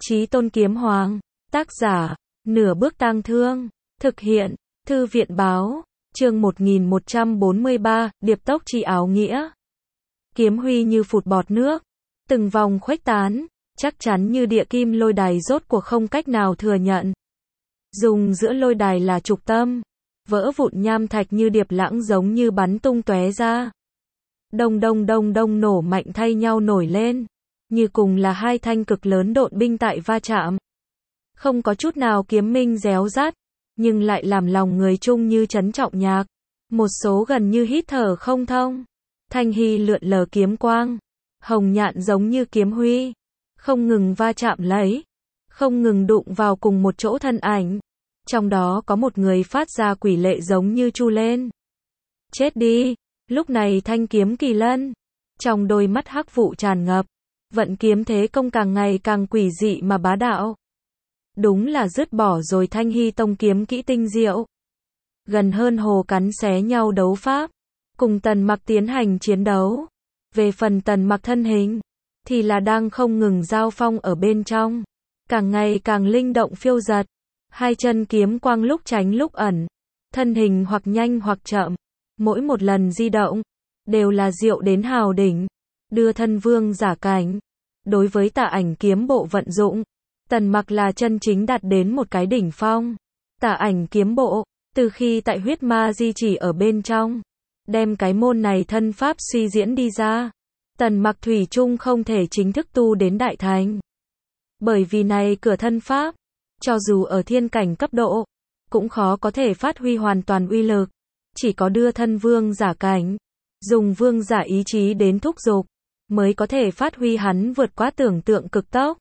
Chí Tôn Kiếm Hoàng. Tác giả, Nửa Bước Tang Thương. Thực hiện, Thư viện Báo. Chương 1143, Điệp tốc chi áo nghĩa. Kiếm huy như phụt bọt nước, từng vòng khuếch tán, chắc chắn như địa kim lôi đài rốt cuộc không cách nào thừa nhận. Dùng giữa lôi đài là trục tâm, vỡ vụn nham thạch như điệp lãng giống như bắn tung tóe ra. Đông đông đông đông nổ mạnh thay nhau nổi lên, như cùng là hai thanh cực lớn độn binh tại va chạm. Không có chút nào kiếm minh réo rắt, nhưng lại làm lòng người chung như trấn trọng nhạc. Một số gần như hít thở không thông. Thanh hy lượn lờ kiếm quang, hồng nhạn giống như kiếm huy, không ngừng va chạm lấy, không ngừng đụng vào cùng một chỗ thân ảnh. Trong đó có một người phát ra quỷ lệ giống như chu lên. Chết đi! Lúc này thanh kiếm kỳ lân, trong đôi mắt hắc vụ tràn ngập, vận kiếm thế công càng ngày càng quỷ dị mà bá đạo. Đúng là dứt bỏ rồi Thanh Hy tông kiếm kỹ tinh diệu. Gần hơn hồ cắn xé nhau đấu pháp, cùng Tần Mặc tiến hành chiến đấu. Về phần Tần Mặc thân hình, thì là đang không ngừng giao phong ở bên trong, càng ngày càng linh động phiêu dật. Hai chân kiếm quang lúc tránh lúc ẩn, thân hình hoặc nhanh hoặc chậm, mỗi một lần di động, đều là diệu đến hào đỉnh, đưa thân vương giả cảnh. Đối với Tà Ảnh kiếm bộ vận dụng, Tần Mặc là chân chính đạt đến một cái đỉnh phong. Tà Ảnh kiếm bộ, từ khi tại huyết ma di chỉ ở bên trong, đem cái môn này thân pháp suy diễn đi ra, Tần Mặc thủy chung không thể chính thức tu đến đại thành. Bởi vì này cửa thân pháp, cho dù ở thiên cảnh cấp độ, cũng khó có thể phát huy hoàn toàn uy lực. Chỉ có đưa thân vương giả cảnh, dùng vương giả ý chí đến thúc giục, mới có thể phát huy hắn vượt quá tưởng tượng cực tốc.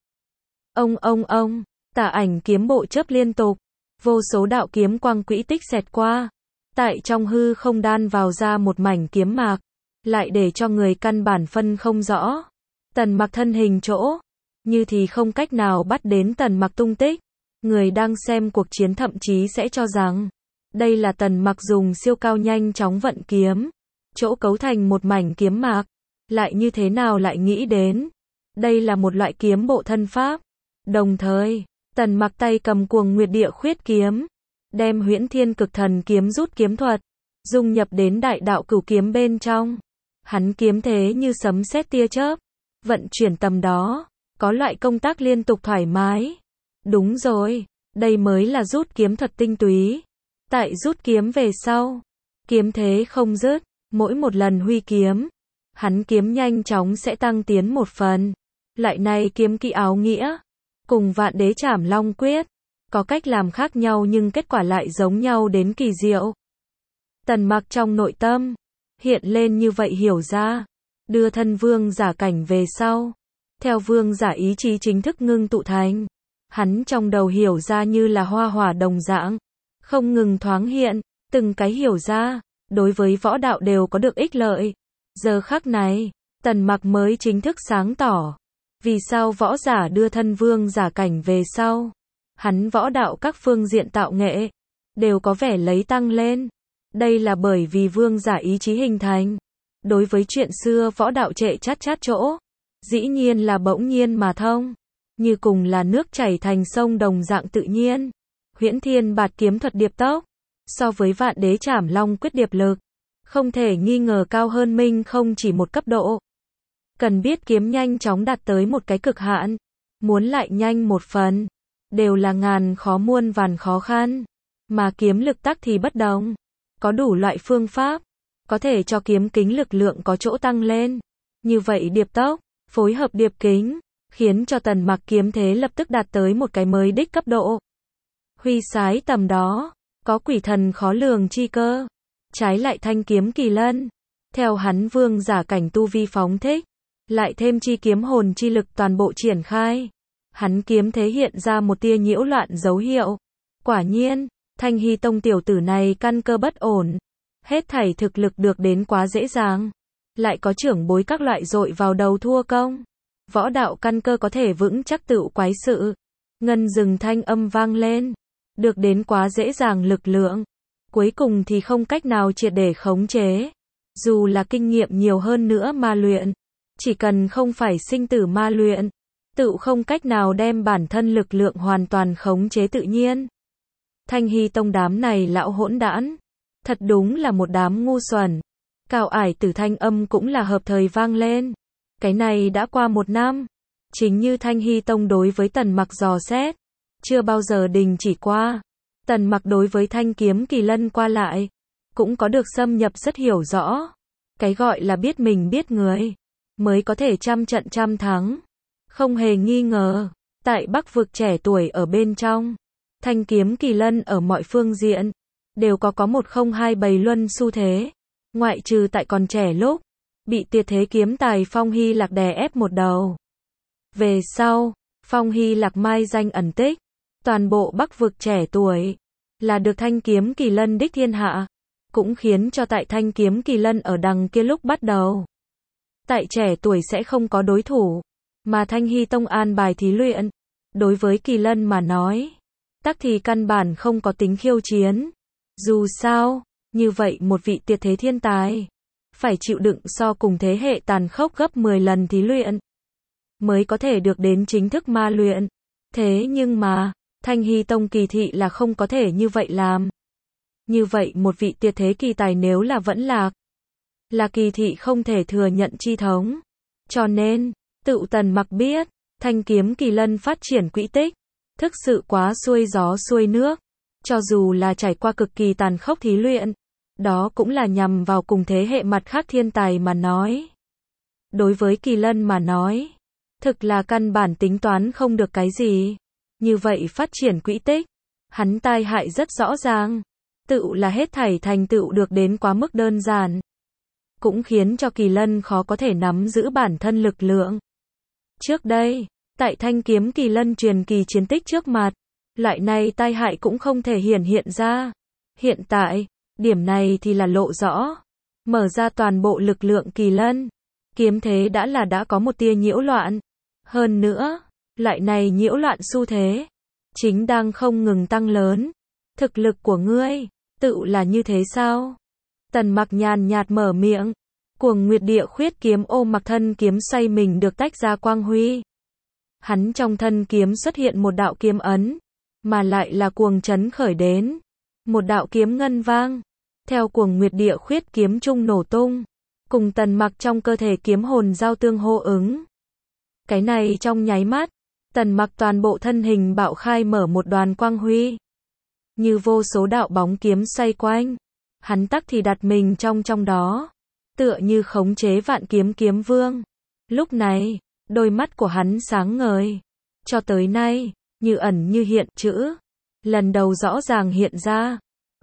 Ông, Tà Ảnh kiếm bộ chớp liên tục, vô số đạo kiếm quang quỹ tích xẹt qua, tại trong hư không đan vào ra một mảnh kiếm mạc, lại để cho người căn bản phân không rõ. Tần Mặc thân hình chỗ, như thì không cách nào bắt đến Tần Mặc tung tích. Người đang xem cuộc chiến thậm chí sẽ cho rằng, đây là Tần Mặc dùng siêu cao nhanh chóng vận kiếm, chỗ cấu thành một mảnh kiếm mạc, lại như thế nào lại nghĩ đến. Đây là một loại kiếm bộ thân pháp. Đồng thời, Tần Mặc tay cầm Cuồng Nguyệt Địa Khuyết kiếm, đem Huyễn Thiên Cực Thần kiếm rút kiếm thuật, dung nhập đến Đại Đạo Cửu kiếm bên trong. Hắn kiếm thế như sấm sét tia chớp, vận chuyển tầm đó, có loại công tác liên tục thoải mái. Đúng rồi, đây mới là rút kiếm thuật tinh túy. Tại rút kiếm về sau, kiếm thế không dứt, mỗi một lần huy kiếm, hắn kiếm nhanh chóng sẽ tăng tiến một phần. Lại này kiếm kỹ áo nghĩa, cùng Vạn Đế Trảm Long Quyết, có cách làm khác nhau nhưng kết quả lại giống nhau đến kỳ diệu. Tần Mặc trong nội tâm, hiện lên như vậy hiểu ra, đưa thân vương giả cảnh về sau, theo vương giả ý chí chính thức ngưng tụ thành. Hắn trong đầu hiểu ra như là hoa hỏa đồng dạng, không ngừng thoáng hiện, từng cái hiểu ra, đối với võ đạo đều có được ích lợi. Giờ khắc này, Tần Mặc mới chính thức sáng tỏ, vì sao võ giả đưa thân vương giả cảnh về sau, hắn võ đạo các phương diện tạo nghệ, đều có vẻ lấy tăng lên. Đây là bởi vì vương giả ý chí hình thành. Đối với chuyện xưa võ đạo trệ chát chỗ, dĩ nhiên là bỗng nhiên mà thông, như cùng là nước chảy thành sông đồng dạng tự nhiên. Huyễn Thiên Bạt kiếm thuật điệp tốc, so với Vạn Đế Trảm Long Quyết điệp lực, không thể nghi ngờ cao hơn minh không chỉ một cấp độ. Cần biết kiếm nhanh chóng đạt tới một cái cực hạn, muốn lại nhanh một phần, đều là ngàn khó muôn vàn khó khăn. Mà kiếm lực tắc thì bất đồng, có đủ loại phương pháp, có thể cho kiếm kính lực lượng có chỗ tăng lên. Như vậy điệp tốc, phối hợp điệp kính, khiến cho Tần Mặc kiếm thế lập tức đạt tới một cái mới đích cấp độ. Huy sái tầm đó, có quỷ thần khó lường chi cơ. Trái lại thanh kiếm kỳ lân, theo hắn vương giả cảnh tu vi phóng thích, lại thêm chi kiếm hồn chi lực toàn bộ triển khai, hắn kiếm thế hiện ra một tia nhiễu loạn dấu hiệu. Quả nhiên, Thanh Hy tông tiểu tử này căn cơ bất ổn, hết thảy thực lực được đến quá dễ dàng, lại có trưởng bối các loại dội vào đầu thua công. Võ đạo căn cơ có thể vững chắc tựu quái sự. Ngân rừng thanh âm vang lên, được đến quá dễ dàng lực lượng, cuối cùng thì không cách nào triệt để khống chế. Dù là kinh nghiệm nhiều hơn nữa ma luyện, chỉ cần không phải sinh tử ma luyện, tự không cách nào đem bản thân lực lượng hoàn toàn khống chế tự nhiên. Thanh Hy Tông đám này lão hỗn đản, thật đúng là một đám ngu xuẩn. Cao ải tử thanh âm cũng là hợp thời vang lên. Cái này đã qua 1 năm, chính như Thanh Hy Tông đối với Tần Mặc dò xét, chưa bao giờ đình chỉ qua. Tần Mặc đối với thanh kiếm kỳ lân qua lại, cũng có được xâm nhập rất hiểu rõ. Cái gọi là biết mình biết người, mới có thể trăm trận trăm thắng. Không hề nghi ngờ, tại Bắc vực trẻ tuổi ở bên trong, thanh kiếm kỳ lân ở mọi phương diện, đều có một không hai bày luân xu thế. Ngoại trừ tại còn trẻ lúc, bị tuyệt thế kiếm tài Phong Hy Lạc đè ép một đầu. Về sau, Phong Hy Lạc mai danh ẩn tích, toàn bộ Bắc vực trẻ tuổi, là được thanh kiếm kỳ lân đích thiên hạ, cũng khiến cho tại thanh kiếm kỳ lân ở đằng kia lúc bắt đầu. Tại trẻ tuổi sẽ không có đối thủ, mà Thanh Hy Tông an bài thí luyện, đối với kỳ lân mà nói, tắc thì căn bản không có tính khiêu chiến. Dù sao, như vậy một vị tuyệt thế thiên tài, phải chịu đựng so cùng thế hệ tàn khốc gấp 10 lần thí luyện, mới có thể được đến chính thức ma luyện. Thế nhưng mà, Thanh Hy Tông kỳ thị là không có thể như vậy làm. Như vậy một vị tuyệt thế kỳ tài nếu là vẫn lạc, là kỳ thị không thể thừa nhận chi thống. Cho nên, tự Tần Mặc biết, thanh kiếm kỳ lân phát triển quỹ tích, thực sự quá xuôi gió xuôi nước. Cho dù là trải qua cực kỳ tàn khốc thí luyện, đó cũng là nhằm vào cùng thế hệ mặt khác thiên tài mà nói. Đối với kỳ lân mà nói, thực là căn bản tính toán không được cái gì. Như vậy phát triển quỹ tích, hắn tai hại rất rõ ràng. Tự là hết thảy thành tựu được đến quá mức đơn giản, cũng khiến cho kỳ lân khó có thể nắm giữ bản thân lực lượng. Trước đây, tại thanh kiếm kỳ lân truyền kỳ chiến tích trước mặt, loại này tai hại cũng không thể hiện ra. Hiện tại, điểm này thì là lộ rõ. Mở ra toàn bộ lực lượng kỳ lân, kiếm thế đã có một tia nhiễu loạn. Hơn nữa, loại này nhiễu loạn xu thế, chính đang không ngừng tăng lớn. Thực lực của ngươi, tự là như thế sao? Tần Mặc nhàn nhạt mở miệng. Cuồng Nguyệt Địa Khuyết kiếm ôm mặc thân kiếm xoay mình được tách ra quang huy. Hắn trong thân kiếm xuất hiện một đạo kiếm ấn, mà lại là cuồng chấn khởi đến. Một đạo kiếm ngân vang, theo Cuồng Nguyệt Địa Khuyết kiếm trung nổ tung, cùng Tần Mặc trong cơ thể kiếm hồn giao tương hô ứng. Cái này trong nháy mắt, Tần Mặc toàn bộ thân hình bạo khai mở một đoàn quang huy. Như vô số đạo bóng kiếm xoay quanh, hắn tắc thì đặt mình trong đó, tựa như khống chế vạn kiếm kiếm vương. Lúc này, đôi mắt của hắn sáng ngời. Cho tới nay, như ẩn như hiện chữ, lần đầu rõ ràng hiện ra.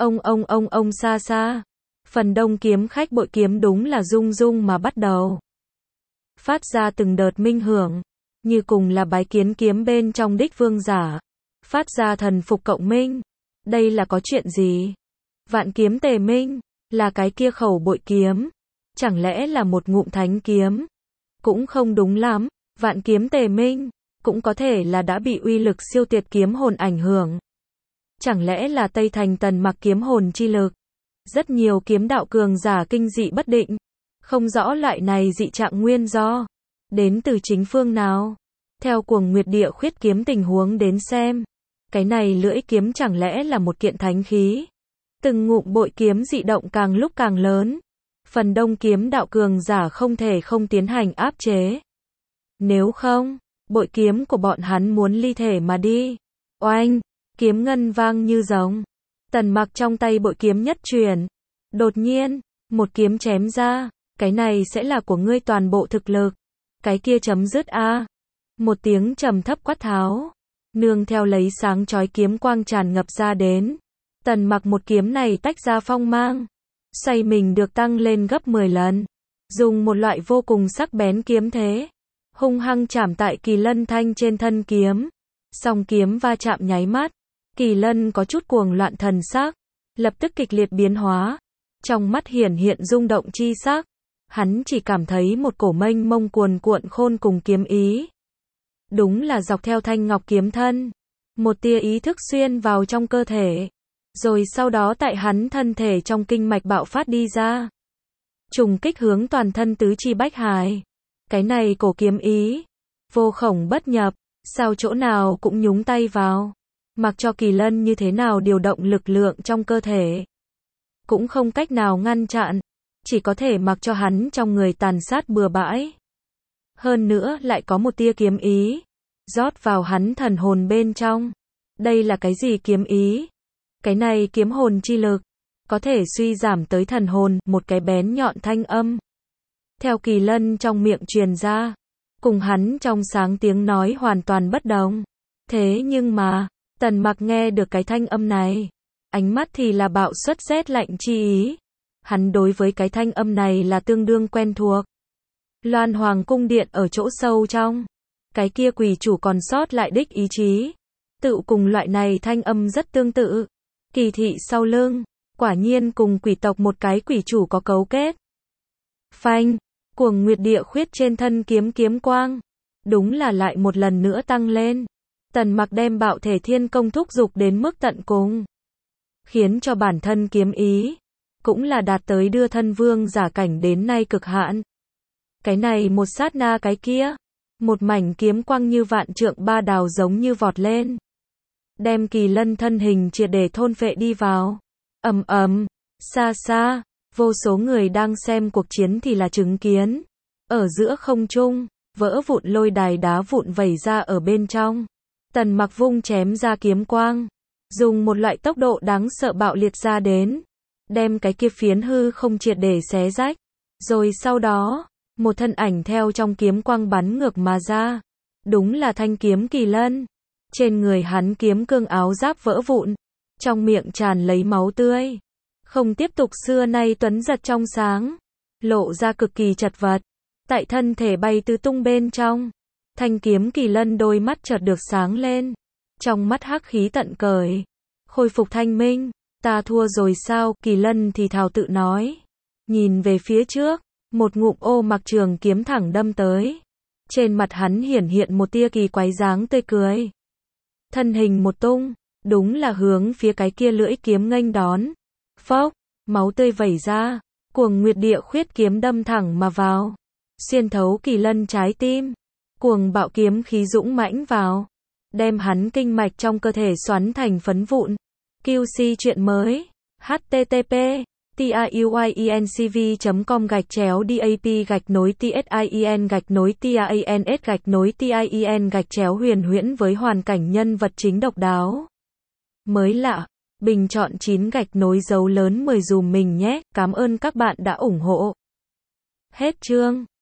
Ông xa xa. Phần đông kiếm khách bội kiếm đúng là rung rung mà bắt đầu phát ra từng đợt minh hưởng, như cùng là bái kiến kiếm bên trong đích vương giả, phát ra thần phục cộng minh. Đây là có chuyện gì? Vạn kiếm tề minh, là cái kia khẩu bội kiếm, chẳng lẽ là một ngụm thánh kiếm? Cũng không đúng lắm, vạn kiếm tề minh, cũng có thể là đã bị uy lực siêu tuyệt kiếm hồn ảnh hưởng. Chẳng lẽ là Tây Thành Tần Mặc kiếm hồn chi lực? Rất nhiều kiếm đạo cường giả kinh dị bất định, không rõ loại này dị trạng nguyên do đến từ chính phương nào. Theo Cuồng Nguyệt Địa Khuyết kiếm tình huống đến xem, cái này lưỡi kiếm chẳng lẽ là một kiện thánh khí? Từng ngụm bội kiếm dị động càng lúc càng lớn. Phần đông kiếm đạo cường giả không thể không tiến hành áp chế. Nếu không, bội kiếm của bọn hắn muốn ly thể mà đi. Oanh, kiếm ngân vang như rồng. Tần Mặc trong tay bội kiếm nhất chuyển. Đột nhiên, một kiếm chém ra. Cái này sẽ là của ngươi toàn bộ thực lực. Cái kia chấm dứt a. Một tiếng trầm thấp quát tháo, nương theo lấy sáng chói kiếm quang tràn ngập ra đến. Tần Mặc một kiếm này tách ra phong mang, xoay mình được tăng lên gấp 10 lần, dùng một loại vô cùng sắc bén kiếm thế, hung hăng chạm tại kỳ lân thanh trên thân kiếm. Song kiếm va chạm nháy mắt, kỳ lân có chút cuồng loạn thần sắc, lập tức kịch liệt biến hóa, trong mắt hiển hiện rung động chi sắc. Hắn chỉ cảm thấy một cổ mênh mông cuồn cuộn khôn cùng kiếm ý. Đúng là dọc theo thanh ngọc kiếm thân, một tia ý thức xuyên vào trong cơ thể, rồi sau đó tại hắn thân thể trong kinh mạch bạo phát đi ra, trùng kích hướng toàn thân tứ chi bách hải. Cái này cổ kiếm ý, Vô khổng bất nhập, sao chỗ nào cũng nhúng tay vào. Mặc cho Kỳ Lân như thế nào điều động lực lượng trong cơ thể, cũng không cách nào ngăn chặn, chỉ có thể mặc cho hắn trong người tàn sát bừa bãi. Hơn nữa lại có một tia kiếm ý, rót vào hắn thần hồn bên trong. Đây là cái gì kiếm ý? Cái này kiếm hồn chi lực, có thể suy giảm tới thần hồn, một cái bén nhọn thanh âm. Theo Kỳ Lân trong miệng truyền ra, cùng hắn trong sáng tiếng nói hoàn toàn bất đồng. Thế nhưng mà, Tần Mặc nghe được cái thanh âm này, ánh mắt thì là bạo xuất rét lạnh chi ý. Hắn đối với cái thanh âm này là tương đương quen thuộc. Loan Hoàng cung điện ở chỗ sâu trong, cái kia quỷ chủ còn sót lại đích ý chí, tự cùng loại này thanh âm rất tương tự. Kỳ thị sau lưng, quả nhiên cùng quỷ tộc một cái quỷ chủ có cấu kết. Phanh, cuồng nguyệt địa khuyết trên thân kiếm quang, đúng là lại một lần nữa tăng lên. Tần Mặc đem bạo thể thiên công thúc dục đến mức tận cùng, khiến cho bản thân kiếm ý cũng là đạt tới đưa thân vương giả cảnh đến nay cực hạn. Cái này một sát na cái kia, một mảnh kiếm quang như vạn trượng ba đào giống như vọt lên, đem Kỳ Lân thân hình triệt để thôn phệ đi vào. Ầm ầm, xa xa, vô số người đang xem cuộc chiến thì là chứng kiến, ở giữa không trung, vỡ vụn lôi đài đá vụn vẩy ra ở bên trong. Tần Mặc vung chém ra kiếm quang, dùng một loại tốc độ đáng sợ bạo liệt ra đến, đem cái kia phiến hư không triệt để xé rách. Rồi sau đó, một thân ảnh theo trong kiếm quang bắn ngược mà ra. Đúng là thanh kiếm Kỳ Lân. Trên người hắn kiếm cương áo giáp vỡ vụn, trong miệng tràn lấy máu tươi. Không tiếp tục xưa nay tuấn giật trong sáng, lộ ra cực kỳ chật vật. Tại thân thể bay tứ tung bên trong, thanh kiếm Kỳ Lân đôi mắt chợt được sáng lên. Trong mắt hắc khí tận cởi, khôi phục thanh minh. Ta thua rồi sao? Kỳ Lân thì thào tự nói. Nhìn về phía trước, một ngụm ô mặc trường kiếm thẳng đâm tới. Trên mặt hắn hiển hiện một tia kỳ quái dáng tươi cười. Thân hình một tung, đúng là hướng phía cái kia lưỡi kiếm nghênh đón. Phốc, máu tươi vẩy ra, cuồng nguyệt địa khuyết kiếm đâm thẳng mà vào, xuyên thấu Kỳ Lân trái tim. Cuồng bạo kiếm khí dũng mãnh vào, đem hắn kinh mạch trong cơ thể xoắn thành phấn vụn. QC chuyện mới. http://tiuy.cv.com/DAP-TIEN-TIANS-TIEN huyền với hoàn cảnh nhân vật chính độc đáo, mới lạ, bình chọn 9 _ dấu lớn 10 dùm mình nhé. Cảm ơn các bạn đã ủng hộ. Hết chương.